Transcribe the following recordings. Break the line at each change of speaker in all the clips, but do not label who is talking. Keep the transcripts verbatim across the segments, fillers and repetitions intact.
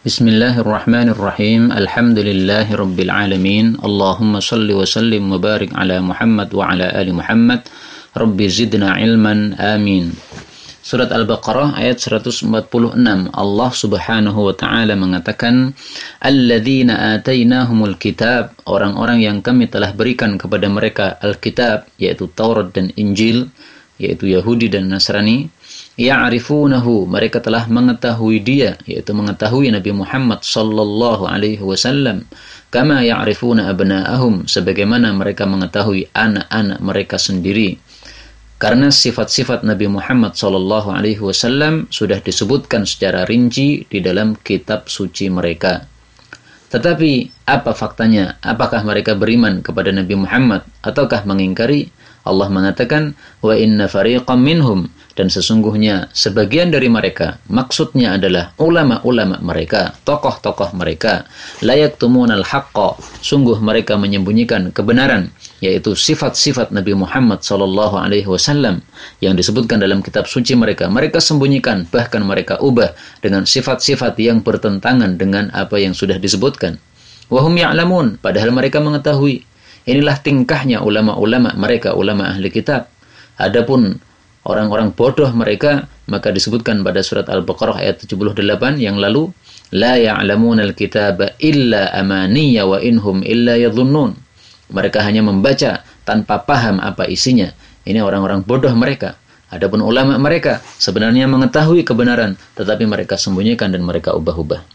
Bismillahirrahmanirrahim. Alhamdulillahirabbil alamin. Allahumma shalli wa sallim wa barik ala Muhammad wa ala ali Muhammad. Rabbi zidna ilman. Amin. Surat Al-Baqarah ayat seratus empat puluh enam. Allah Subhanahu wa taala mengatakan, "Alladzina atainahumul kitab", orang-orang yang kami telah berikan kepada mereka Al-Kitab, yaitu Taurat dan Injil, yaitu Yahudi dan Nasrani. Ya'rifunahu, mereka telah mengetahui dia, yaitu mengetahui Nabi Muhammad sallallahu alaihi wasallam, kama ya'rifuna abna'ahum, sebagaimana mereka mengetahui anak-anak mereka sendiri. Karena sifat-sifat Nabi Muhammad sallallahu alaihi wasallam sudah disebutkan secara rinci di dalam kitab suci mereka. Tetapi apa faktanya? Apakah mereka beriman kepada Nabi Muhammad ataukah mengingkari? Allah mengatakan, wa inna fariqam minhum, dan sesungguhnya sebagian dari mereka, maksudnya adalah ulama-ulama mereka, tokoh-tokoh mereka, la yaktumunal haqqa, sungguh mereka menyembunyikan kebenaran, yaitu sifat-sifat Nabi Muhammad sallallahu alaihi wasallam yang disebutkan dalam kitab suci mereka. Mereka sembunyikan, bahkan mereka ubah dengan sifat-sifat yang bertentangan dengan apa yang sudah disebutkan. Wa hum ya'lamun, padahal mereka mengetahui. Inilah tingkahnya ulama-ulama mereka, ulama ahli kitab. Adapun orang-orang bodoh mereka, maka disebutkan pada surat Al-Baqarah ayat tujuh puluh delapan yang lalu, la ya'lamunal kitaba illa amaniya wa inhum illa yadhunnun. Mereka hanya membaca tanpa paham apa isinya. Ini orang-orang bodoh mereka. Adapun ulama mereka sebenarnya mengetahui kebenaran, tetapi mereka sembunyikan dan mereka ubah-ubah.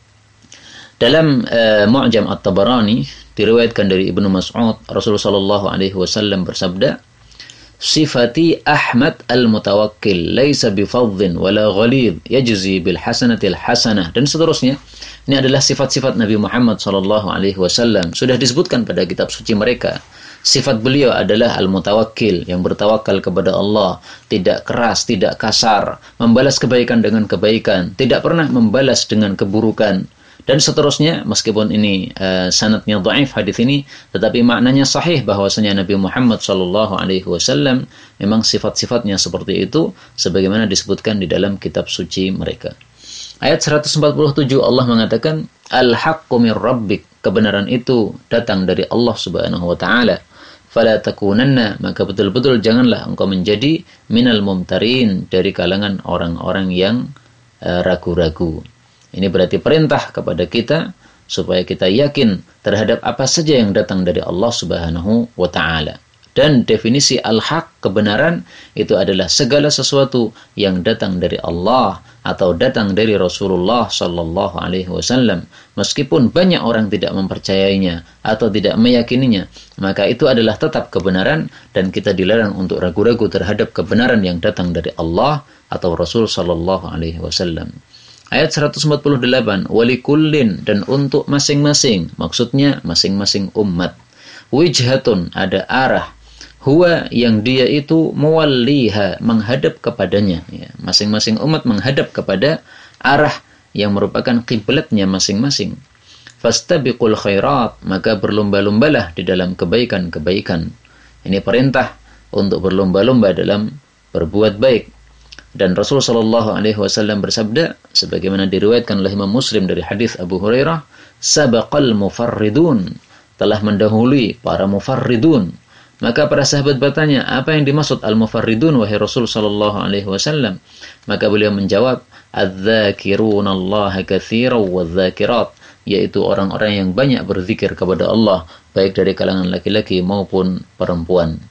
Dalam uh, Mu'jam At-Tabarani diriwayatkan dari Ibnu Mas'ud, Rasulullah sallallahu alaihi wasallam bersabda, "Sifati Ahmad al-Mutawakkil, laisa bifadhin wala ghalid, yajzi bil hasanatil hasanah," dan seterusnya. Ini adalah sifat-sifat Nabi Muhammad sallallahu alaihi wasallam, sudah disebutkan pada kitab suci mereka. Sifat beliau adalah al-mutawakkil, yang bertawakal kepada Allah, tidak keras, tidak kasar, membalas kebaikan dengan kebaikan, tidak pernah membalas dengan keburukan, dan seterusnya. Meskipun ini uh, sanadnya dhaif hadis ini, tetapi maknanya sahih bahwasanya Nabi Muhammad sallallahu alaihi wasallam memang sifat-sifatnya seperti itu sebagaimana disebutkan di dalam kitab suci mereka. Ayat seratus empat puluh tujuh Allah mengatakan, "Al-haqqu mir rabbik", kebenaran itu datang dari Allah Subhanahu wa taala. "Fala takunanna", maka betul-betul janganlah engkau menjadi minal mumtarin, dari kalangan orang-orang yang uh, ragu-ragu. Ini berarti perintah kepada kita supaya kita yakin terhadap apa saja yang datang dari Allah Subhanahu wa taala. Dan definisi al-haq, kebenaran, itu adalah segala sesuatu yang datang dari Allah atau datang dari Rasulullah sallallahu alaihi wasallam. Meskipun banyak orang tidak mempercayainya atau tidak meyakininya, maka itu adalah tetap kebenaran dan kita dilarang untuk ragu-ragu terhadap kebenaran yang datang dari Allah atau Rasul sallallahu alaihi wasallam. Ayat seratus empat puluh delapan, walikullin, dan untuk masing-masing, maksudnya masing-masing umat. Wijhatun, ada arah. Huwa, yang dia itu muwalliha, menghadap kepadanya. Ya, masing-masing umat menghadap kepada arah yang merupakan kiblatnya masing-masing. Fastabiqul khairat, maka berlomba-lombalah di dalam kebaikan-kebaikan. Ini perintah untuk berlomba-lomba dalam berbuat baik. Dan Rasulullah sallallahu alaihi wasallam bersabda, sebagaimana diriwayatkan oleh Imam Muslim dari hadis Abu Hurairah, sabaqal mufarridun, telah mendahului para mufarridun. Maka para sahabat bertanya, apa yang dimaksud al-mufarridun wahai Rasul sallallahu alaihi wasallam? Maka beliau menjawab, adz-dzakirunallaha katsiran wadz-dzakirat, yaitu orang-orang yang banyak berzikir kepada Allah, baik dari kalangan laki-laki maupun perempuan.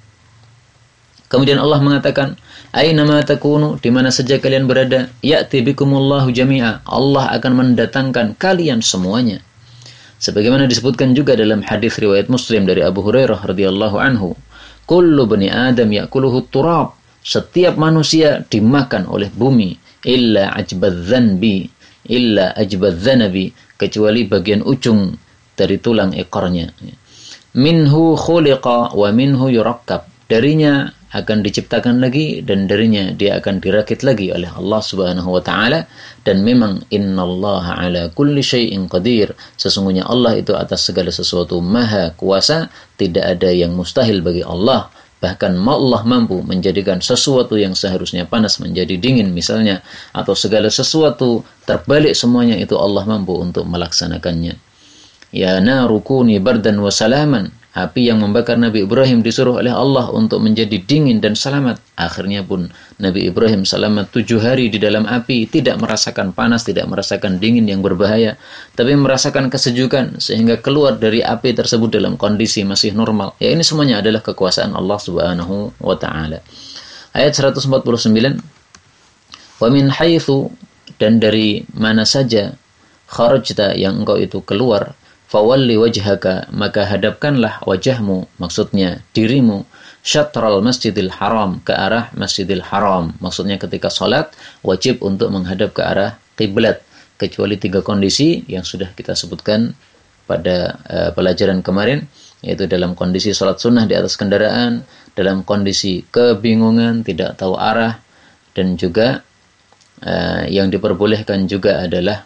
Kemudian Allah mengatakan, aina ma takunu, di mana saja kalian berada, ya'ti bikumullahu jami'a, Allah akan mendatangkan kalian semuanya. Sebagaimana disebutkan juga dalam hadis riwayat Muslim dari Abu Hurairah radhiyallahu anhu, kullu bani Adam ya'kuluhu turab, setiap manusia dimakan oleh bumi, illa ajbadz-dzanbi, illa ajbadz-dzanabi, kecuali bagian ujung dari tulang ekornya. Minhu khuliqa wa minhu yurakkab, darinya akan diciptakan lagi dan darinya dia akan dirakit lagi oleh Allah Subhanahu wa taala. Dan memang innallaha ala kulli syai'in qadir, sesungguhnya Allah itu atas segala sesuatu maha kuasa, tidak ada yang mustahil bagi Allah. Bahkan Allah mampu menjadikan sesuatu yang seharusnya panas menjadi dingin misalnya, atau segala sesuatu terbalik semuanya, itu Allah mampu untuk melaksanakannya. Ya naru kuni bardan wa salaman. Api yang membakar Nabi Ibrahim disuruh oleh Allah untuk menjadi dingin dan selamat. Akhirnya pun Nabi Ibrahim selamat tujuh hari di dalam api, tidak merasakan panas, tidak merasakan dingin yang berbahaya, tapi merasakan kesejukan sehingga keluar dari api tersebut dalam kondisi masih normal. Ya, ini semuanya adalah kekuasaan Allah Subhanahu wa taala. Ayat seratus empat puluh sembilan. Wa min haitsu, dan dari mana saja, kharajta, yang engkau itu keluar, fawalli wajhaka, maka hadapkanlah wajahmu, maksudnya dirimu, syatral masjidil haram, ke arah masjidil haram. Maksudnya ketika salat wajib untuk menghadap ke arah kiblat, kecuali tiga kondisi yang sudah kita sebutkan pada uh, pelajaran kemarin, yaitu dalam kondisi salat sunnah di atas kendaraan, dalam kondisi kebingungan, tidak tahu arah, dan juga uh, yang diperbolehkan juga adalah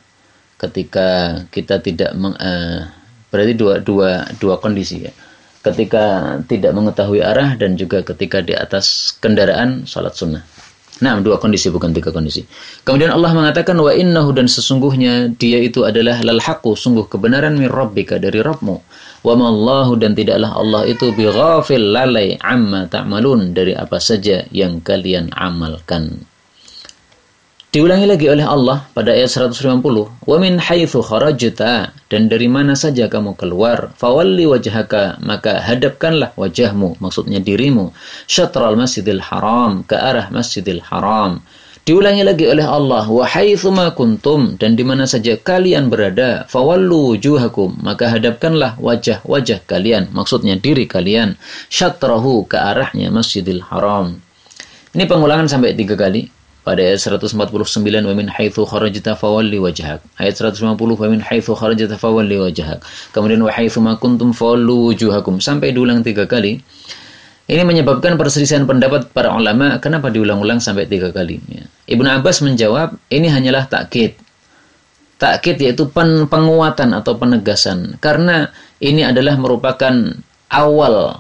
ketika kita tidak meng, uh, berarti dua dua dua kondisi ya. Ketika tidak mengetahui arah dan juga ketika di atas kendaraan salat sunnah. Nah, dua kondisi, bukan tiga kondisi. Kemudian Allah mengatakan wa innahu, dan sesungguhnya dia itu adalah lal haqqu, sungguh kebenaran min rabbika, dari Rabbmu. Wa ma Allahu, dan tidaklah Allah itu bighafil lalai amma ta'malun, dari apa saja yang kalian amalkan. Diulangi lagi oleh Allah pada ayat seratus lima puluh. Wa min haitsu kharajta, dan dari mana saja kamu keluar, fawalli wajhaka, maka hadapkanlah wajahmu, maksudnya dirimu, syatral masjidil haram, ke arah masjidil haram. Diulangi lagi oleh Allah, wa haitsu ma kuntum, dan di mana saja kalian berada, fawallu wujuhakum, maka hadapkanlah wajah-wajah kalian, maksudnya diri kalian, syatrahu, ke arahnya masjidil haram. Ini pengulangan sampai tiga kali. Pada ayat seratus empat puluh sembilan, wa min haitsu kharajta fawalli wajhak. Ayat seratus lima puluh, wa min haitsu kharajta fawalli wajhak. Kemudian wa haitsu ma kuntum fawallu wujuhakum, sampai diulang tiga kali. Ini menyebabkan perselisihan pendapat para ulama, kenapa diulang-ulang sampai tiga kali. Ya. Ibnu Abbas menjawab, ini hanyalah takkid. Takkid yaitu pen penguatan atau penegasan. Karena ini adalah merupakan awal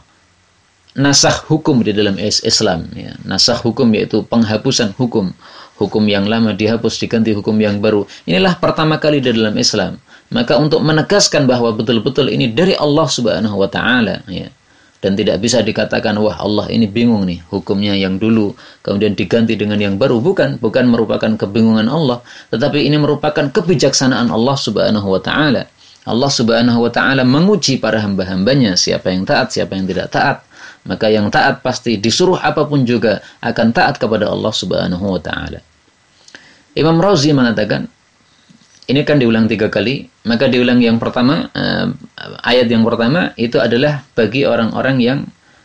nasakh hukum di dalam Islam. Ya. Nasakh hukum yaitu penghapusan hukum. Hukum yang lama dihapus, diganti hukum yang baru. Inilah pertama kali di dalam Islam. Maka untuk menegaskan bahwa betul-betul ini dari Allah Subhanahu wa taala, ya. Dan tidak bisa dikatakan, wah Allah ini bingung nih, hukumnya yang dulu kemudian diganti dengan yang baru. Bukan, bukan merupakan kebingungan Allah, tetapi ini merupakan kebijaksanaan Allah Subhanahu wa taala. Allah Subhanahu wa taala menguji para hamba-hambanya, siapa yang taat, siapa yang tidak taat. Maka yang taat pasti disuruh apapun juga akan taat kepada Allah Subhanahu wa taala. Imam Razi mengatakan, ini kan diulang tiga kali, maka diulang yang pertama, eh, ayat yang pertama itu adalah bagi orang-orang yang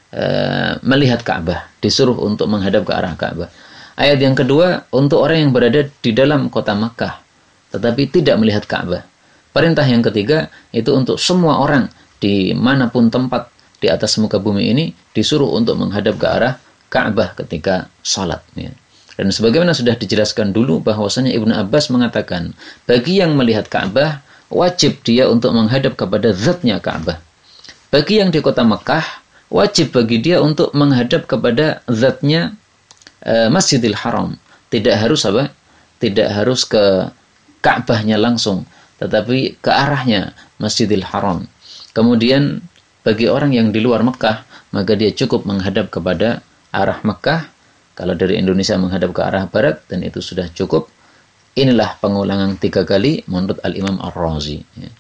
eh, melihat Ka'bah, disuruh untuk menghadap ke arah Ka'bah. Ayat yang kedua untuk orang yang berada di dalam kota Makkah, tetapi tidak melihat Ka'bah. Perintah yang ketiga itu untuk semua orang dimanapun tempat di atas muka bumi ini disuruh untuk menghadap ke arah Ka'bah ketika salat. Ya. Dan sebagaimana sudah dijelaskan dulu bahwasanya Ibnu Abbas mengatakan bagi yang melihat Ka'bah wajib dia untuk menghadap kepada zatnya Ka'bah. Bagi yang di kota Mekah wajib bagi dia untuk menghadap kepada zatnya uh, Masjidil Haram. Tidak harus apa? Tidak harus ke Ka'bahnya langsung, tetapi ke arahnya Masjidil Haram. Kemudian bagi orang yang di luar Mekah, maka dia cukup menghadap kepada arah Mekah. Kalau dari Indonesia menghadap ke arah barat, dan itu sudah cukup. Inilah pengulangan tiga kali menurut Al-Imam Ar-Razi. Ya.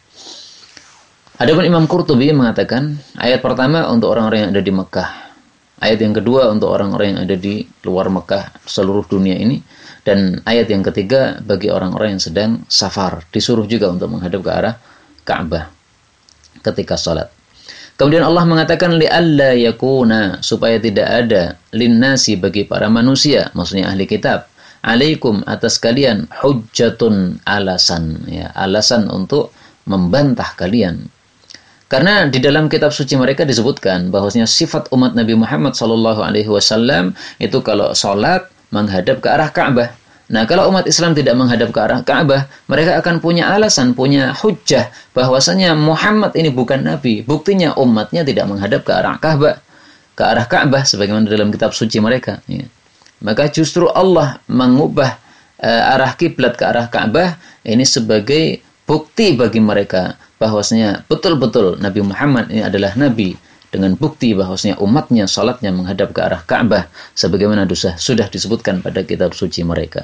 Adapun Imam Qurtubi mengatakan, ayat pertama untuk orang-orang yang ada di Mekah. Ayat yang kedua untuk orang-orang yang ada di luar Mekah, seluruh dunia ini. Dan ayat yang ketiga bagi orang-orang yang sedang safar. Disuruh juga untuk menghadap ke arah Ka'bah ketika salat. Kemudian Allah mengatakan li'alla yakuna, supaya tidak ada linnasi, bagi para manusia, maksudnya ahli kitab, alaikum, atas kalian, hujjatun, alasan, ya, alasan untuk membantah kalian. Karena di dalam kitab suci mereka disebutkan bahwasanya sifat umat Nabi Muhammad sallallahu alaihi wasallam itu kalau salat menghadap ke arah Ka'bah. Nah, kalau umat Islam tidak menghadap ke arah Ka'bah, mereka akan punya alasan, punya hujjah bahwasanya Muhammad ini bukan nabi. Buktinya umatnya tidak menghadap ke arah Ka'bah. ke arah Ka'bah sebagaimana dalam kitab suci mereka. Ya. Maka justru Allah mengubah uh, arah kiblat ke arah Ka'bah ini sebagai bukti bagi mereka bahwasanya betul-betul Nabi Muhammad ini adalah Nabi, dengan bukti bahwasanya umatnya salatnya menghadap ke arah Ka'bah sebagaimana dosa sudah disebutkan pada kitab suci mereka.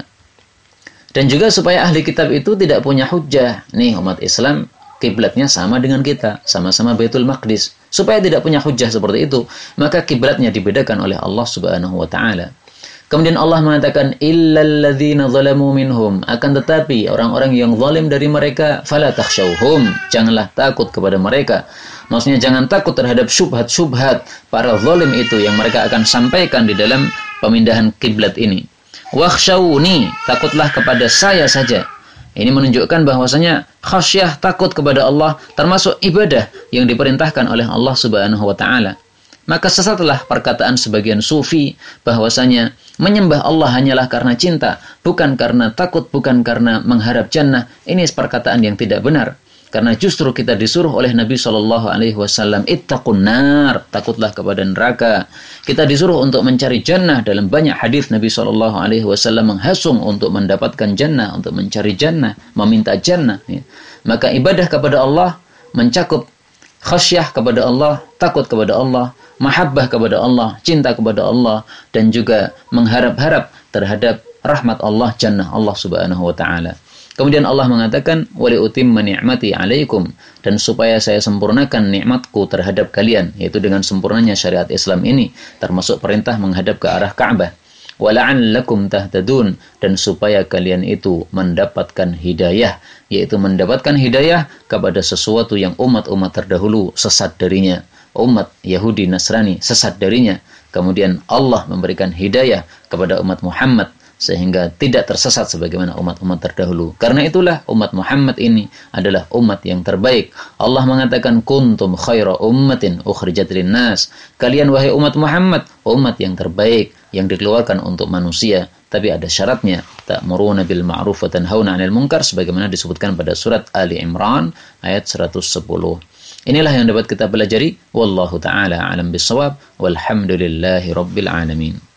Dan juga supaya ahli kitab itu tidak punya hujjah, nih umat Islam kiblatnya sama dengan kita, sama-sama Baitul Maqdis. Supaya tidak punya hujjah seperti itu, maka kiblatnya dibedakan oleh Allah Subhanahu wa taala. Kemudian Allah mengatakan illal ladzina zalamu minhum, akan tetapi orang-orang yang zalim dari mereka fala takhshawhum, janganlah takut kepada mereka. Maksudnya jangan takut terhadap syubhat-syubhat para zalim itu yang mereka akan sampaikan di dalam pemindahan kiblat ini. Wakhshawni, takutlah kepada saya saja. Ini menunjukkan bahwasanya khasyah, takut kepada Allah termasuk ibadah yang diperintahkan oleh Allah Subhanahu wa taala. Maka sesatlah perkataan sebagian sufi bahwasanya menyembah Allah hanyalah karena cinta, bukan karena takut, bukan karena mengharap jannah. Ini perkataan yang tidak benar. Karena justru kita disuruh oleh Nabi shallallahu alaihi wasallam, ittaqun nar, takutlah kepada neraka. Kita disuruh untuk mencari jannah. Dalam banyak hadis Nabi shallallahu alaihi wasallam menghasung untuk mendapatkan jannah, untuk mencari jannah, meminta jannah. Ya. Maka ibadah kepada Allah mencakup khasyah kepada Allah, takut kepada Allah, mahabbah kepada Allah, cinta kepada Allah, dan juga mengharap-harap terhadap rahmat Allah, jannah Allah Subhanahu wa taala. Kemudian Allah mengatakan wali utimma ni'mati 'alaikum, dan supaya saya sempurnakan nikmatku terhadap kalian, yaitu dengan sempurnanya syariat Islam ini termasuk perintah menghadap ke arah Ka'bah. Wala'allakum tahtadun, dan supaya kalian itu mendapatkan hidayah, yaitu mendapatkan hidayah kepada sesuatu yang umat-umat terdahulu sesat darinya. Umat Yahudi Nasrani sesat darinya. Kemudian Allah memberikan hidayah kepada umat Muhammad sehingga tidak tersesat sebagaimana umat-umat terdahulu. Karena itulah umat Muhammad ini adalah umat yang terbaik. Allah mengatakan kuntum khaira ummatin ukhrijat linnas. Kalian wahai umat Muhammad, umat yang terbaik yang dikeluarkan untuk manusia. Tapi ada syaratnya, ta'muruna bil ma'ruf wa tanhauna 'anil munkar sebagaimana disebutkan pada surat Ali Imran ayat seratus sepuluh. Inilah yang dapat kita pelajari. Wallahu taala alam bissawab. Walhamdulillahi rabbil alamin.